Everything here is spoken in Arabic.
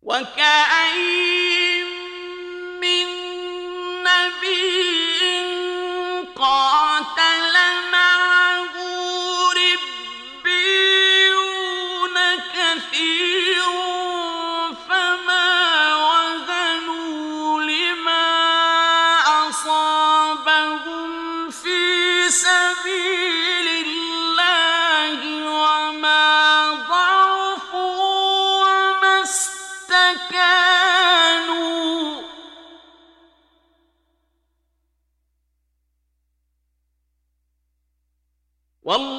وكأين من نبي قاتل معه ربيون كثير فما وهنوا لما أصابهم في سبيل الله وما ضعفوا وما استكانوا والله